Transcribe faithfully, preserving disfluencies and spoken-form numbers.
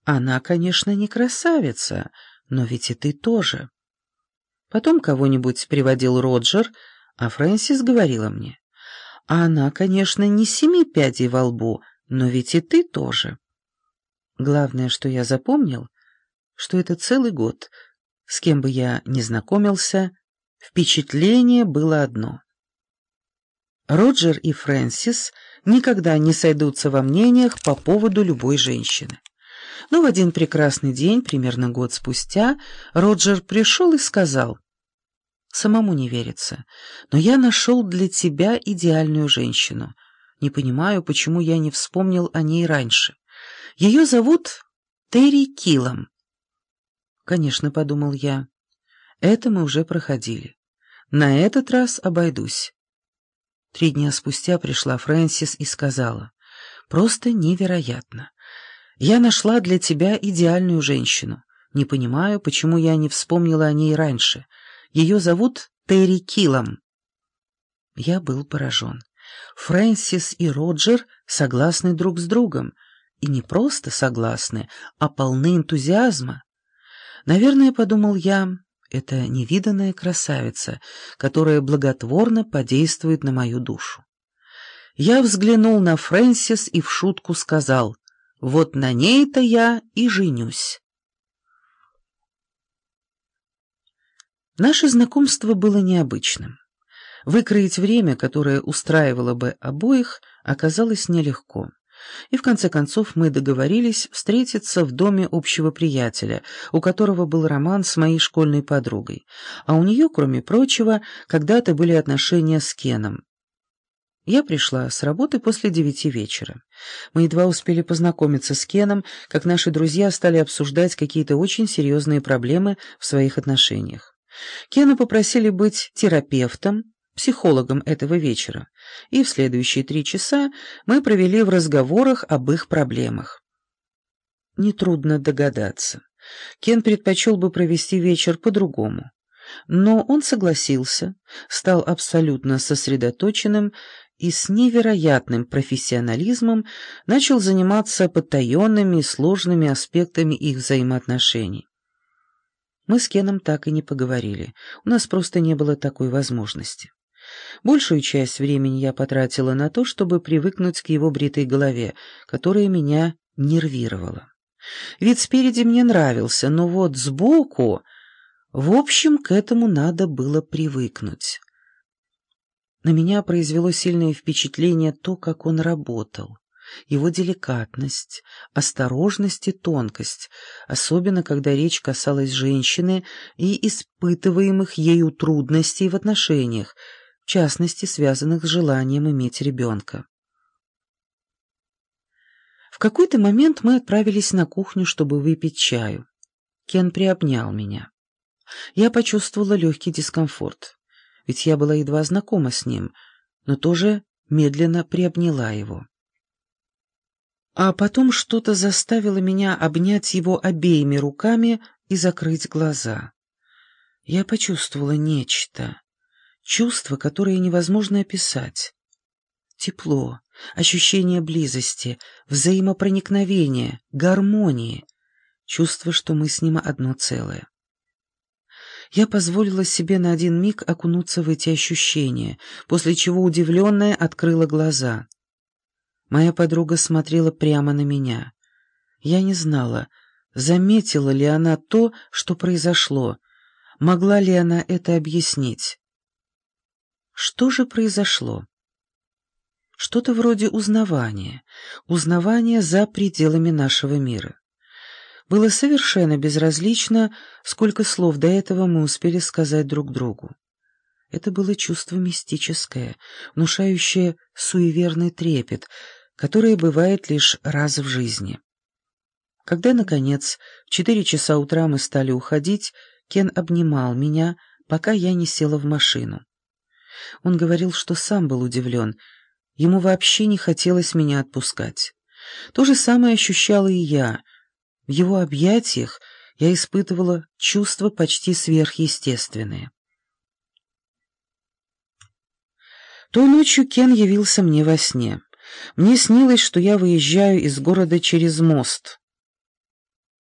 Она, конечно, не красавица, но ведь и ты тоже. Потом кого-нибудь приводил Роджер, а Фрэнсис говорила мне: а она, конечно, не семи пядей во лбу, но ведь и ты тоже. Главное, что я запомнил, что это целый год, с кем бы я ни знакомился, впечатление было одно. Роджер и Фрэнсис никогда не сойдутся во мнениях по поводу любой женщины. Но в один прекрасный день, примерно год спустя, Роджер пришел и сказал: «Самому не верится, но я нашел для тебя идеальную женщину. Не понимаю, почему я не вспомнил о ней раньше. Ее зовут Терри Киллам». «Конечно», — подумал я, — «это мы уже проходили. На этот раз обойдусь». Три дня спустя пришла Фрэнсис и сказала: «Просто невероятно. Я нашла для тебя идеальную женщину. Не понимаю, почему я не вспомнила о ней раньше. Ее зовут Терри Киллам». Я был поражен. Фрэнсис и Роджер согласны друг с другом. И не просто согласны, а полны энтузиазма. Наверное, подумал я, это невиданная красавица, которая благотворно подействует на мою душу. Я взглянул на Фрэнсис и в шутку сказал: «Вот на ней-то я и женюсь». Наше знакомство было необычным. Выкроить время, которое устраивало бы обоих, оказалось нелегко. И в конце концов мы договорились встретиться в доме общего приятеля, у которого был роман с моей школьной подругой, а у нее, кроме прочего, когда-то были отношения с Кеном. Я пришла с работы после девяти вечера. Мы едва успели познакомиться с Кеном, как наши друзья стали обсуждать какие-то очень серьезные проблемы в своих отношениях. Кена попросили быть терапевтом, психологом этого вечера, и в следующие три часа мы провели в разговорах об их проблемах. Нетрудно догадаться. Кен предпочел бы провести вечер по-другому. Но он согласился, стал абсолютно сосредоточенным и с невероятным профессионализмом начал заниматься потаенными и сложными аспектами их взаимоотношений. Мы с Кеном так и не поговорили, у нас просто не было такой возможности. Большую часть времени я потратила на то, чтобы привыкнуть к его бритой голове, которая меня нервировала. Вид спереди мне нравился, но вот сбоку... В общем, к этому надо было привыкнуть. На меня произвело сильное впечатление то, как он работал. Его деликатность, осторожность и тонкость, особенно когда речь касалась женщины и испытываемых ею трудностей в отношениях, в частности, связанных с желанием иметь ребенка. В какой-то момент мы отправились на кухню, чтобы выпить чаю. Кен приобнял меня. Я почувствовала легкий дискомфорт, ведь я была едва знакома с ним, но тоже медленно приобняла его. А потом что-то заставило меня обнять его обеими руками и закрыть глаза. Я почувствовала нечто, чувство, которое невозможно описать. Тепло, ощущение близости, взаимопроникновения, гармонии, чувство, что мы с ним одно целое. Я позволила себе на один миг окунуться в эти ощущения, после чего удивленная открыла глаза. Моя подруга смотрела прямо на меня. Я не знала, заметила ли она то, что произошло, могла ли она это объяснить. Что же произошло? Что-то вроде узнавания, узнавания за пределами нашего мира. Было совершенно безразлично, сколько слов до этого мы успели сказать друг другу. Это было чувство мистическое, внушающее суеверный трепет, которое бывает лишь раз в жизни. Когда, наконец, в четыре часа утра мы стали уходить, Кен обнимал меня, пока я не села в машину. Он говорил, что сам был удивлен, ему вообще не хотелось меня отпускать. То же самое ощущала и я. В его объятиях я испытывала чувства почти сверхъестественные. Той ночью Кен явился мне во сне. Мне снилось, что я выезжаю из города через мост.